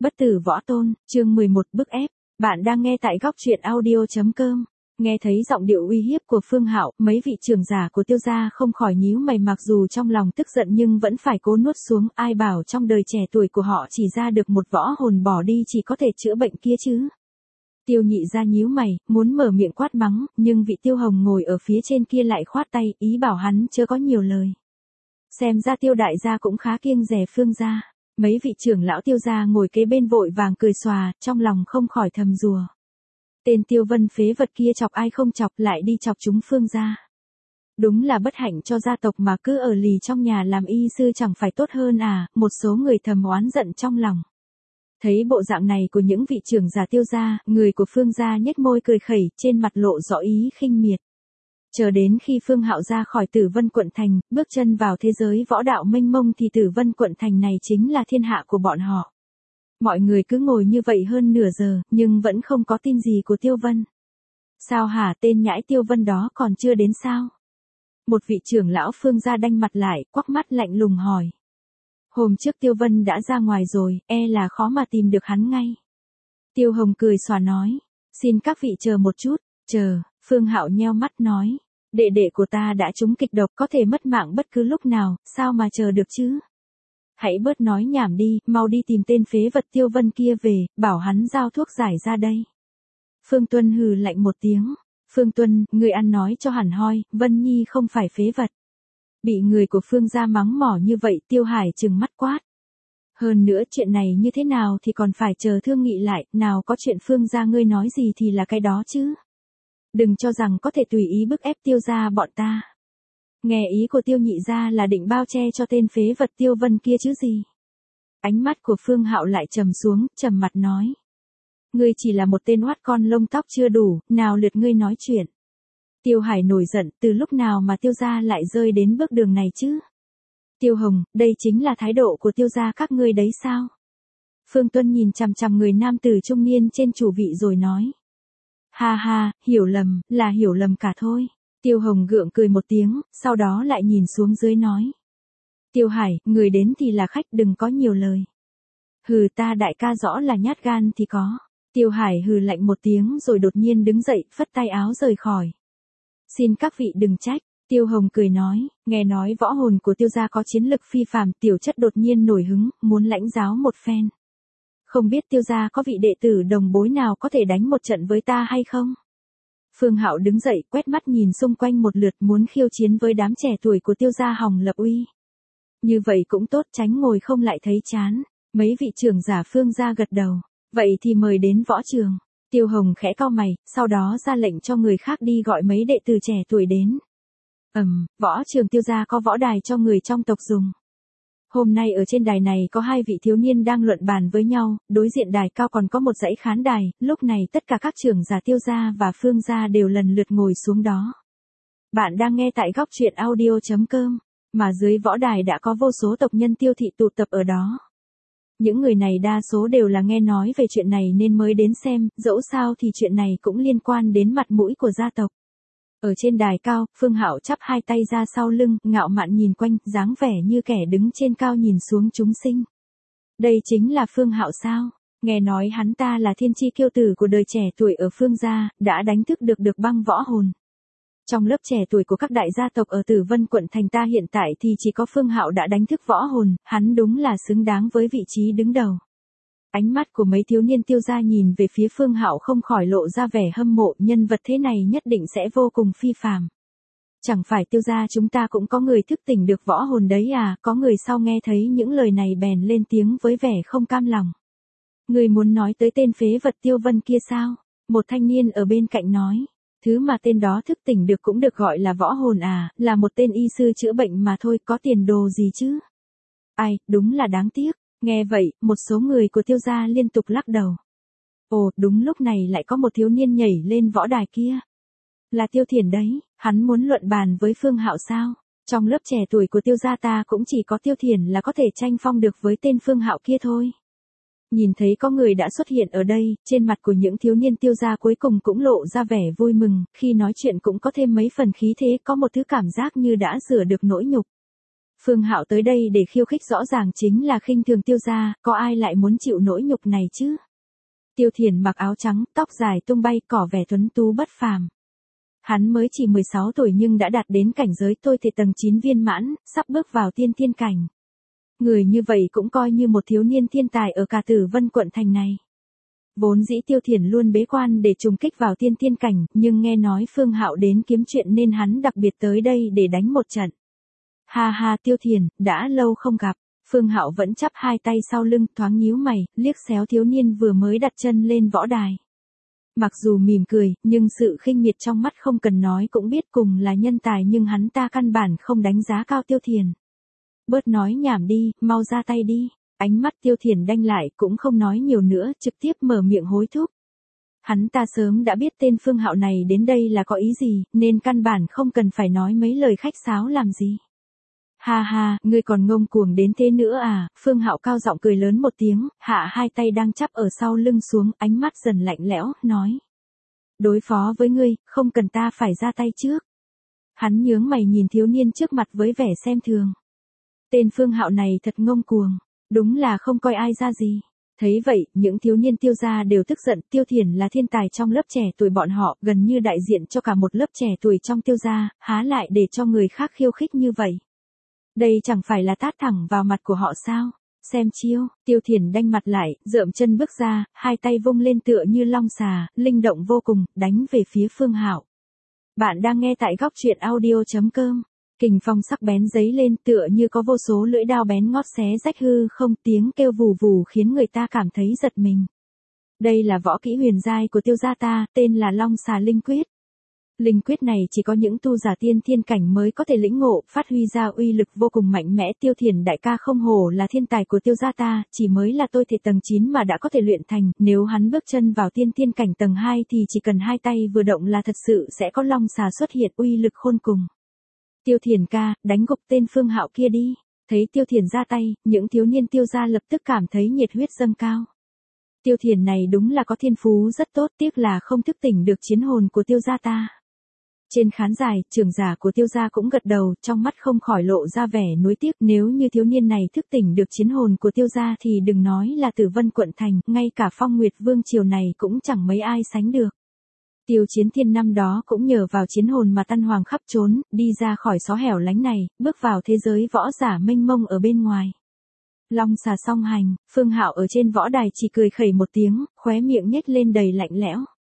Bất tử võ tôn, chương 11 bức ép. Bạn đang nghe tại góc truyện audio.com. Nghe thấy giọng điệu uy hiếp của Phương Hạo, mấy vị trưởng giả của Tiêu gia không khỏi nhíu mày, mặc dù trong lòng tức giận nhưng vẫn phải cố nuốt xuống. Ai bảo trong đời trẻ tuổi của họ chỉ ra được một võ hồn bỏ đi chỉ có thể chữa bệnh kia chứ. Tiêu Nhị gia nhíu mày, muốn mở miệng quát mắng, nhưng vị Tiêu Hồng ngồi ở phía trên kia lại khoát tay, ý bảo hắn chớ có nhiều lời. Xem ra Tiêu đại gia cũng khá kiêng dè Phương gia. Mấy vị trưởng lão Tiêu gia ngồi kế bên vội vàng cười xòa, trong lòng không khỏi thầm rùa. Tên Tiêu Vân phế vật kia chọc ai không chọc, lại đi chọc chúng Phương gia. Đúng là bất hạnh cho gia tộc mà cứ ở lì trong nhà làm y sư chẳng phải tốt hơn à, một số người thầm oán giận trong lòng. Thấy bộ dạng này của những vị trưởng giả Tiêu gia, người của Phương gia nhếch môi cười khẩy, trên mặt lộ rõ ý khinh miệt. Chờ đến khi Phương Hạo ra khỏi Tử Vân quận thành, bước chân vào thế giới võ đạo mênh mông thì Tử Vân quận thành này chính là thiên hạ của bọn họ. Mọi người cứ ngồi như vậy hơn nửa giờ, nhưng vẫn không có tin gì của Tiêu Vân. Sao hả, tên nhãi Tiêu Vân đó còn chưa đến sao? Một vị trưởng lão Phương gia đanh mặt lại, quắc mắt lạnh lùng hỏi. Hôm trước Tiêu Vân đã ra ngoài rồi, là khó mà tìm được hắn ngay. Tiêu Hồng cười xòa nói, xin các vị chờ một chút, chờ. Phương Hạo nheo mắt nói, đệ đệ của ta đã trúng kịch độc, có thể mất mạng bất cứ lúc nào, sao mà chờ được chứ? Hãy bớt nói nhảm đi, mau đi tìm tên phế vật Tiêu Vân kia về, bảo hắn giao thuốc giải ra đây. Phương Tuân hừ lạnh một tiếng, Phương Tuân, người ăn nói cho hẳn hoi, Vân Nhi không phải phế vật. Bị người của Phương gia mắng mỏ như vậy, Tiêu Hải trừng mắt quát. Hơn nữa chuyện này như thế nào thì còn phải chờ thương nghị lại, nào có chuyện Phương gia ngươi nói gì thì là cái đó chứ. Đừng cho rằng có thể tùy ý bức ép Tiêu gia bọn ta. Nghe ý của Tiêu Nhị gia là định bao che cho tên phế vật Tiêu Vân kia chứ gì. Ánh mắt của Phương Hạo lại trầm xuống, trầm mặt nói. Ngươi chỉ là một tên oát con lông tóc chưa đủ, nào lượt ngươi nói chuyện. Tiêu Hải nổi giận, từ lúc nào mà Tiêu gia lại rơi đến bước đường này chứ? Tiêu Hồng, đây chính là thái độ của Tiêu gia các ngươi đấy sao? Phương Tuân nhìn chằm chằm người nam tử trung niên trên chủ vị rồi nói. Ha ha, hiểu lầm, là hiểu lầm cả thôi. Tiêu Hồng gượng cười một tiếng, sau đó lại nhìn xuống dưới nói. Tiêu Hải, người đến thì là khách, đừng có nhiều lời. Hừ, ta đại ca rõ là nhát gan thì có. Tiêu Hải hừ lạnh một tiếng rồi đột nhiên đứng dậy, phất tay áo rời khỏi. Xin các vị đừng trách. Tiêu Hồng cười nói, nghe nói võ hồn của Tiêu gia có chiến lực phi phàm, tiểu chất đột nhiên nổi hứng, muốn lãnh giáo một phen. Không biết Tiêu gia có vị đệ tử đồng bối nào có thể đánh một trận với ta hay không? Phương Hạo đứng dậy, quét mắt nhìn xung quanh một lượt, muốn khiêu chiến với đám trẻ tuổi của Tiêu gia hòng lập uy. Như vậy cũng tốt, tránh ngồi không lại thấy chán. Mấy vị trưởng giả Phương gia gật đầu. Vậy thì mời đến võ trường. Tiêu Hồng khẽ cau mày, sau đó ra lệnh cho người khác đi gọi mấy đệ tử trẻ tuổi đến. Võ trường Tiêu gia có võ đài cho người trong tộc dùng. Hôm nay ở trên đài này có hai vị thiếu niên đang luận bàn với nhau, đối diện đài cao còn có một dãy khán đài, lúc này tất cả các trưởng giả Tiêu gia và Phương gia đều lần lượt ngồi xuống đó. Bạn đang nghe tại góc truyện audio.com, mà dưới võ đài đã có vô số tộc nhân Tiêu thị tụ tập ở đó. Những người này đa số đều là nghe nói về chuyện này nên mới đến xem, dẫu sao thì chuyện này cũng liên quan đến mặt mũi của gia tộc. Ở trên đài cao, Phương Hạo chắp hai tay ra sau lưng, ngạo mạn nhìn quanh, dáng vẻ như kẻ đứng trên cao nhìn xuống chúng sinh. Đây chính là Phương Hạo sao? Nghe nói hắn ta là thiên chi kiêu tử của đời trẻ tuổi ở Phương gia, đã đánh thức được băng võ hồn. Trong lớp trẻ tuổi của các đại gia tộc ở Tử Vân quận thành ta hiện tại thì chỉ có Phương Hạo đã đánh thức võ hồn, hắn đúng là xứng đáng với vị trí đứng đầu. Ánh mắt của mấy thiếu niên Tiêu gia nhìn về phía Phương Hạo không khỏi lộ ra vẻ hâm mộ, nhân vật thế này nhất định sẽ vô cùng phi phàm. Chẳng phải Tiêu gia chúng ta cũng có người thức tỉnh được võ hồn đấy à? Có người sau nghe thấy những lời này bèn lên tiếng với vẻ không cam lòng. Người muốn nói tới tên phế vật Tiêu Vân kia sao? Một thanh niên ở bên cạnh nói. Thứ mà tên đó thức tỉnh được cũng được gọi là võ hồn à, là một tên y sư chữa bệnh mà thôi, có tiền đồ gì chứ? Ai, đúng là đáng tiếc. Nghe vậy, một số người của Tiêu gia liên tục lắc đầu. Ồ, đúng lúc này lại có một thiếu niên nhảy lên võ đài kia. Là Tiêu Thiển đấy, hắn muốn luận bàn với Phương Hạo sao? Trong lớp trẻ tuổi của Tiêu gia ta cũng chỉ có Tiêu Thiển là có thể tranh phong được với tên Phương Hạo kia thôi. Nhìn thấy có người đã xuất hiện ở đây, trên mặt của những thiếu niên Tiêu gia cuối cùng cũng lộ ra vẻ vui mừng, khi nói chuyện cũng có thêm mấy phần khí thế, có một thứ cảm giác như đã rửa được nỗi nhục. Phương Hạo tới đây để khiêu khích rõ ràng chính là khinh thường Tiêu gia, có ai lại muốn chịu nỗi nhục này chứ? Tiêu Thiền mặc áo trắng, tóc dài tung bay, cỏ vẻ tuấn tú bất phàm. Hắn mới chỉ 16 tuổi nhưng đã đạt đến cảnh giới tôi thể tầng 9 viên mãn, sắp bước vào tiên thiên cảnh. Người như vậy cũng coi như một thiếu niên thiên tài ở cả Tử Vân quận thành này. Vốn dĩ Tiêu Thiền luôn bế quan để trùng kích vào tiên thiên cảnh, nhưng nghe nói Phương Hạo đến kiếm chuyện nên hắn đặc biệt tới đây để đánh một trận. Ha ha Tiêu Thiền, đã lâu không gặp. Phương Hạo vẫn chắp hai tay sau lưng, thoáng nhíu mày, liếc xéo thiếu niên vừa mới đặt chân lên võ đài. Mặc dù mỉm cười, nhưng sự khinh miệt trong mắt không cần nói cũng biết cùng là nhân tài nhưng hắn ta căn bản không đánh giá cao Tiêu Thiền. Bớt nói nhảm đi, mau ra tay đi. Ánh mắt Tiêu Thiền đanh lại cũng không nói nhiều nữa, trực tiếp mở miệng hối thúc. Hắn ta sớm đã biết tên Phương Hạo này đến đây là có ý gì, nên căn bản không cần phải nói mấy lời khách sáo làm gì. Ha ha, ngươi còn ngông cuồng đến thế nữa à? Phương Hạo cao giọng cười lớn một tiếng, hạ hai tay đang chắp ở sau lưng xuống, ánh mắt dần lạnh lẽo, nói. Đối phó với ngươi, không cần ta phải ra tay trước. Hắn nhướng mày nhìn thiếu niên trước mặt với vẻ xem thường. Tên Phương Hạo này thật ngông cuồng, đúng là không coi ai ra gì. Thấy vậy, những thiếu niên Tiêu gia đều tức giận, Tiêu Thiền là thiên tài trong lớp trẻ tuổi bọn họ, gần như đại diện cho cả một lớp trẻ tuổi trong Tiêu gia, há lại để cho người khác khiêu khích như vậy. Đây chẳng phải là tát thẳng vào mặt của họ sao? Xem chiêu, Tiêu Thiền đanh mặt lại, dợm chân bước ra, hai tay vung lên tựa như long xà, linh động vô cùng, đánh về phía Phương Hạo. Bạn đang nghe tại góc truyện audio.com. Kình phong sắc bén giấy lên tựa như có vô số lưỡi đao bén ngót xé rách hư không, tiếng kêu vù vù khiến người ta cảm thấy giật mình. Đây là võ kỹ huyền giai của Tiêu gia ta, tên là Long Xà Linh Quyết. Linh quyết này chỉ có những tu giả tiên thiên cảnh mới có thể lĩnh ngộ, phát huy ra uy lực vô cùng mạnh mẽ. Tiêu Thiền đại ca không hổ là thiên tài của Tiêu gia ta, chỉ mới là tôi thể tầng 9 mà đã có thể luyện thành, nếu hắn bước chân vào tiên thiên cảnh tầng 2 thì chỉ cần hai tay vừa động là thật sự sẽ có long xà xuất hiện, uy lực khôn cùng. Tiêu Thiền ca, đánh gục tên Phương Hạo kia đi. Thấy Tiêu Thiền ra tay, những thiếu niên Tiêu gia lập tức cảm thấy nhiệt huyết dâng cao. Tiêu Thiền này đúng là có thiên phú rất tốt, tiếc là không thức tỉnh được chiến hồn của Tiêu gia ta. Trên khán đài, trưởng giả của Tiêu gia cũng gật đầu, trong mắt không khỏi lộ ra vẻ nuối tiếc, nếu như thiếu niên này thức tỉnh được chiến hồn của Tiêu gia thì đừng nói là Tử Vân quận thành, ngay cả Phong Nguyệt Vương triều này cũng chẳng mấy ai sánh được. Tiêu Chiến Thiên năm đó cũng nhờ vào chiến hồn mà tăn hoàng khắp trốn, đi ra khỏi xó hẻo lánh này, bước vào thế giới võ giả mênh mông ở bên ngoài. Long xà song hành, Phương Hạo ở trên võ đài chỉ cười khẩy một tiếng, khóe miệng nhếch lên đầy lạnh lẽo.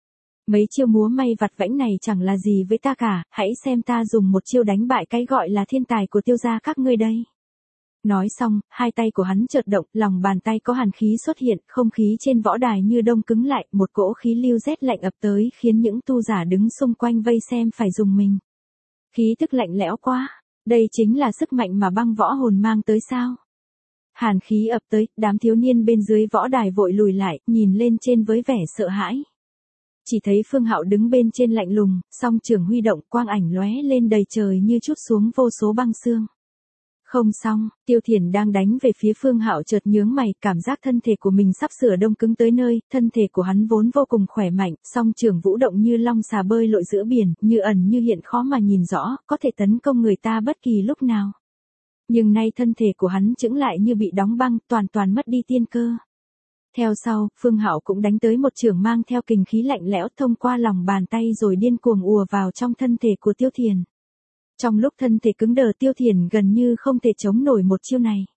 Mấy chiêu múa may vặt vãnh này chẳng là gì với ta cả, hãy xem ta dùng một chiêu đánh bại cái gọi là thiên tài của Tiêu gia các ngươi đây. Nói xong, hai tay của hắn chợt động, lòng bàn tay có hàn khí xuất hiện, không khí trên võ đài như đông cứng lại, một cỗ khí lưu rét lạnh ập tới khiến những tu giả đứng xung quanh vây xem phải rùng mình. Khí tức lạnh lẽo quá, đây chính là sức mạnh mà băng võ hồn mang tới sao? Hàn khí ập tới, đám thiếu niên bên dưới võ đài vội lùi lại, nhìn lên trên với vẻ sợ hãi. Chỉ thấy Phương Hạo đứng bên trên lạnh lùng, song trường huy động, quang ảnh lóe lên đầy trời như trút xuống vô số băng xương. Không xong, Tiêu Thiền đang đánh về phía Phương Hạo chợt nhướng mày, cảm giác thân thể của mình sắp sửa đông cứng tới nơi, thân thể của hắn vốn vô cùng khỏe mạnh, song trường vũ động như long xà bơi lội giữa biển, như ẩn như hiện khó mà nhìn rõ, có thể tấn công người ta bất kỳ lúc nào. Nhưng nay thân thể của hắn chững lại như bị đóng băng, toàn mất đi tiên cơ. Theo sau, Phương Hạo cũng đánh tới một chưởng mang theo kình khí lạnh lẽo thông qua lòng bàn tay rồi điên cuồng ùa vào trong thân thể của Tiêu Thiền. Trong lúc thân thể cứng đờ, Tiêu Thiền gần như không thể chống nổi một chiêu này.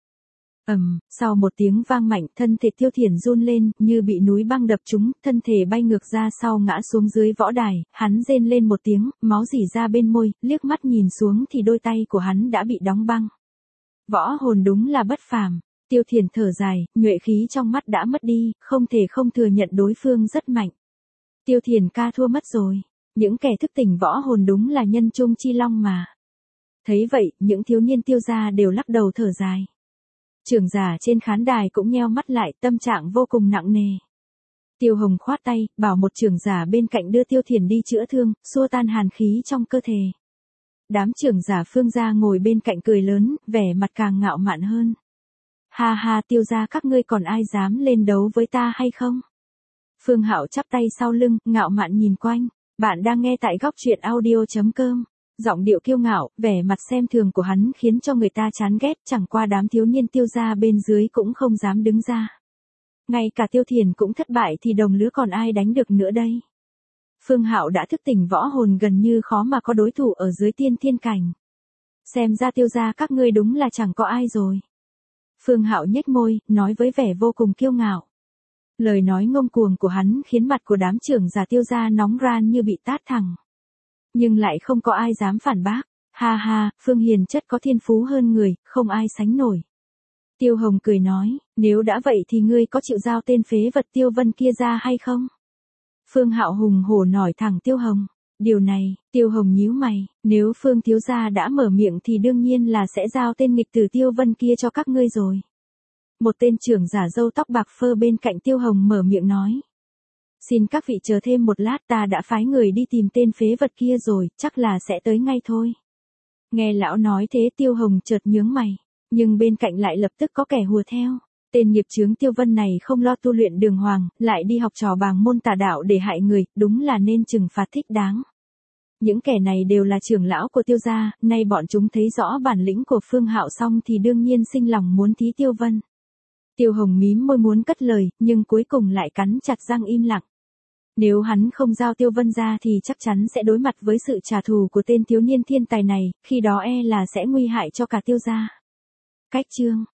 Sau một tiếng vang mạnh, thân thể Tiêu Thiền run lên, như bị núi băng đập trúng, thân thể bay ngược ra sau ngã xuống dưới võ đài, hắn rên lên một tiếng, máu rỉ ra bên môi, liếc mắt nhìn xuống thì đôi tay của hắn đã bị đóng băng. Võ hồn đúng là bất phàm. Tiêu Thiền thở dài, nhuệ khí trong mắt đã mất đi, không thể không thừa nhận đối phương rất mạnh. Tiêu Thiền ca thua mất rồi, những kẻ thức tỉnh võ hồn đúng là nhân trung chi long mà. Thấy vậy, những thiếu niên Tiêu gia đều lắc đầu thở dài. Trưởng giả trên khán đài cũng nheo mắt lại, tâm trạng vô cùng nặng nề. Tiêu Hồng khoát tay, bảo một trưởng giả bên cạnh đưa Tiêu Thiền đi chữa thương, xua tan hàn khí trong cơ thể. Đám trưởng giả Phương gia ngồi bên cạnh cười lớn, vẻ mặt càng ngạo mạn hơn. Ha ha, Tiêu gia các ngươi còn ai dám lên đấu với ta hay không? Phương Hạo chắp tay sau lưng, ngạo mạn nhìn quanh. Bạn đang nghe tại góc truyện audio.com. Giọng điệu kiêu ngạo, vẻ mặt xem thường của hắn khiến cho người ta chán ghét, chẳng qua đám thiếu niên Tiêu gia bên dưới cũng không dám đứng ra. Ngay cả Tiêu Thiền cũng thất bại thì đồng lứa còn ai đánh được nữa đây. Phương Hạo đã thức tỉnh võ hồn, gần như khó mà có đối thủ ở dưới tiên thiên cảnh. Xem ra Tiêu gia các ngươi đúng là chẳng có ai rồi. Phương Hạo nhếch môi, nói với vẻ vô cùng kiêu ngạo. Lời nói ngông cuồng của hắn khiến mặt của đám trưởng giả Tiêu gia nóng ran như bị tát thẳng. Nhưng lại không có ai dám phản bác. Ha ha, Phương Hiền chất có thiên phú hơn người, không ai sánh nổi. Tiêu Hồng cười nói, nếu đã vậy thì ngươi có chịu giao tên phế vật Tiêu Vân kia ra hay không? Phương Hạo hùng hổ nói thẳng Tiêu Hồng. Điều này, Tiêu Hồng nhíu mày, nếu Phương thiếu gia đã mở miệng thì đương nhiên là sẽ giao tên nghịch tử Tiêu Vân kia cho các ngươi rồi. Một tên trưởng giả râu tóc bạc phơ bên cạnh Tiêu Hồng mở miệng nói. Xin các vị chờ thêm một lát, ta đã phái người đi tìm tên phế vật kia rồi, chắc là sẽ tới ngay thôi. Nghe lão nói thế Tiêu Hồng chợt nhướng mày, nhưng bên cạnh lại lập tức có kẻ hùa theo. Tên nghiệp chướng Tiêu Vân này không lo tu luyện đường hoàng, lại đi học trò bàng môn tà đạo để hại người, đúng là nên trừng phạt thích đáng. Những kẻ này đều là trưởng lão của Tiêu gia, nay bọn chúng thấy rõ bản lĩnh của Phương Hạo xong thì đương nhiên sinh lòng muốn thí Tiêu Vân. Tiêu Hồng mím môi muốn cất lời, nhưng cuối cùng lại cắn chặt răng im lặng. Nếu hắn không giao Tiêu Vân ra thì chắc chắn sẽ đối mặt với sự trả thù của tên thiếu niên thiên tài này, khi đó e là sẽ nguy hại cho cả Tiêu gia. Cách chương